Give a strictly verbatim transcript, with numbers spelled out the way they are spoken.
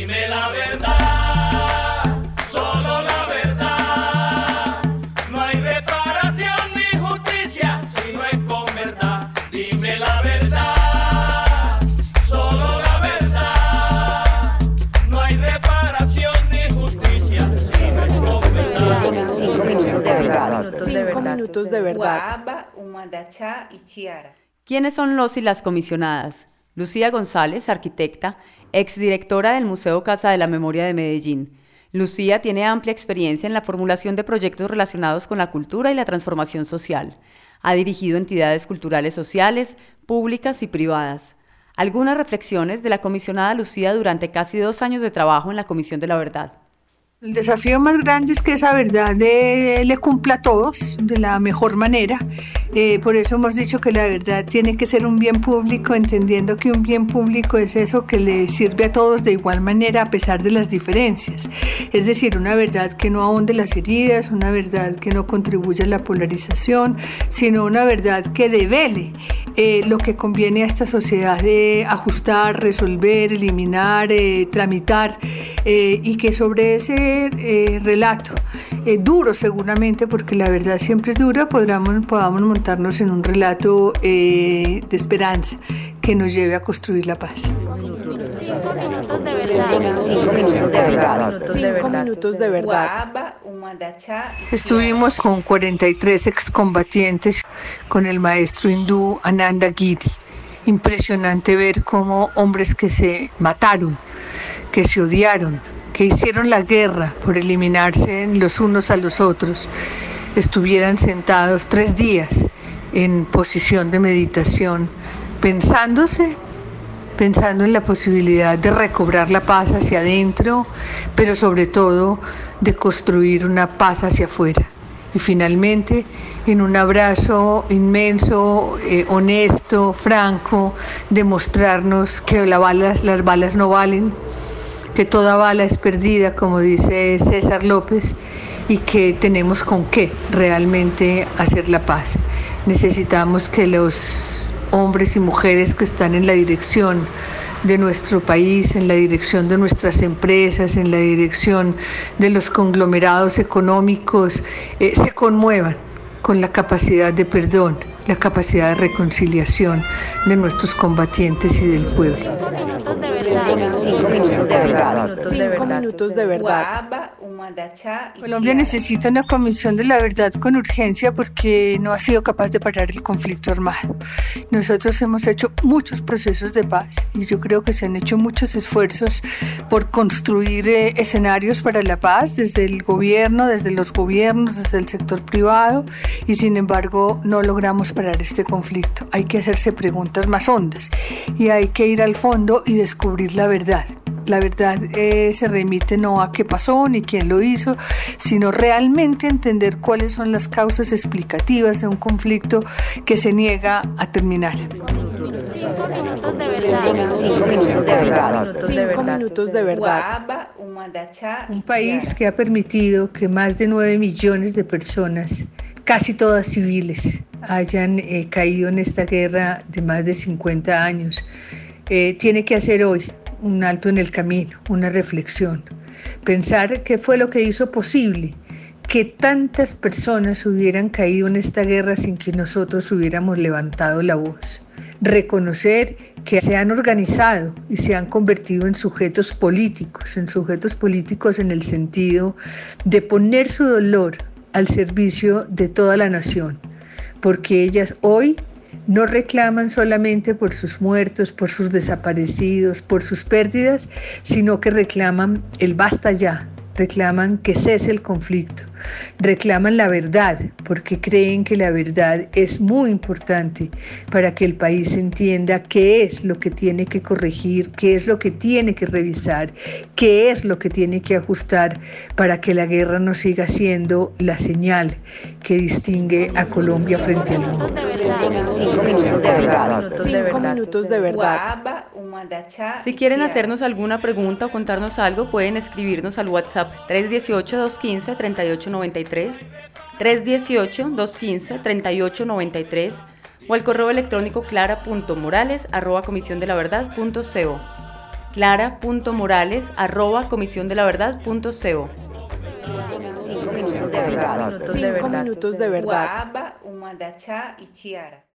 Dime la verdad, solo la verdad. No hay reparación ni justicia si no es con verdad. Dime la verdad, solo la verdad. No hay reparación ni justicia si no es con verdad. Cinco minutos de verdad. Cinco minutos de verdad. ¿Quiénes son los y las comisionadas? Lucía González, arquitecta, exdirectora del Museo Casa de la Memoria de Medellín. Lucía tiene amplia experiencia en la formulación de proyectos relacionados con la cultura y la transformación social. Ha dirigido entidades culturales sociales, públicas y privadas. Algunas reflexiones de la comisionada Lucía durante casi dos años de trabajo en la Comisión de la Verdad. El desafío más grande es que esa verdad le, le cumpla a todos de la mejor manera. Eh, por eso hemos dicho que la verdad tiene que ser un bien público, entendiendo que un bien público es eso que le sirve a todos de igual manera a pesar de las diferencias. Es decir, una verdad que no ahonde las heridas, una verdad que no contribuya a la polarización, sino una verdad que devele eh, lo que conviene a esta sociedad de ajustar, resolver, eliminar, eh, tramitar eh, y que sobre ese Eh, relato, eh, duro seguramente, porque la verdad siempre es dura, podamos, podamos montarnos en un relato eh, de esperanza que nos lleve a construir la paz. Cinco minutos de verdad. Cinco minutos de verdad. Estuvimos con cuarenta y tres excombatientes con el maestro hindú Ananda Giri. Impresionante ver cómo hombres que se mataron, que se odiaron, que hicieron la guerra por eliminarse los unos a los otros, estuvieran sentados tres días en posición de meditación, pensándose, pensando en la posibilidad de recobrar la paz hacia adentro, pero sobre todo de construir una paz hacia afuera. Y finalmente, en un abrazo inmenso, eh, honesto, franco, demostrarnos que la balas, las balas no valen, que toda bala es perdida, como dice César López, y que tenemos con qué realmente hacer la paz. Necesitamos que los hombres y mujeres que están en la dirección de nuestro país, en la dirección de nuestras empresas, en la dirección de los conglomerados económicos, eh, se conmuevan con la capacidad de perdón, la capacidad de reconciliación de nuestros combatientes y del pueblo. Cinco minutos de verdad. Cinco minutos de verdad. Colombia necesita una comisión de la verdad con urgencia porque no ha sido capaz de parar el conflicto armado. Nosotros hemos hecho muchos procesos de paz y yo creo que se han hecho muchos esfuerzos por construir eh, escenarios para la paz desde el gobierno, desde los gobiernos, desde el sector privado, y sin embargo no logramos parar este conflicto. Hay que hacerse preguntas más hondas y hay que ir al fondo y descubrir la verdad. La verdad eh, se remite no a qué pasó ni quién lo hizo, sino realmente entender cuáles son las causas explicativas de un conflicto que se niega a terminar. Cinco minutos de verdad. Cinco minutos de verdad. Un país que ha permitido que más de nueve millones de personas, casi todas civiles, hayan eh, caído en esta guerra de más de cincuenta años, eh, tiene que hacer hoy un alto en el camino, una reflexión, pensar qué fue lo que hizo posible que tantas personas hubieran caído en esta guerra sin que nosotros hubiéramos levantado la voz, reconocer que se han organizado y se han convertido en sujetos políticos, en sujetos políticos en el sentido de poner su dolor al servicio de toda la nación, porque ellas hoy no reclaman solamente por sus muertos, por sus desaparecidos, por sus pérdidas, sino que reclaman el basta ya, reclaman que cese el conflicto, reclaman la verdad, porque creen que la verdad es muy importante para que el país entienda qué es lo que tiene que corregir, qué es lo que tiene que revisar, qué es lo que tiene que ajustar para que la guerra no siga siendo la señal que distingue a Colombia frente al mundo. Cinco minutos de verdad. Cinco minutos de verdad. Si quieren hacernos alguna pregunta o contarnos algo, pueden escribirnos al WhatsApp tres uno ocho, dos uno cinco, tres ocho nueve tres, tres uno ocho, dos uno cinco, tres ocho nueve tres o al correo electrónico clara punto morales arroba comisión de la verdad punto co. clara punto morales arroba comisión de la verdad punto co. Cinco minutos de verdad. Cinco minutos de verdad. Guaba, uma da cha y chiara.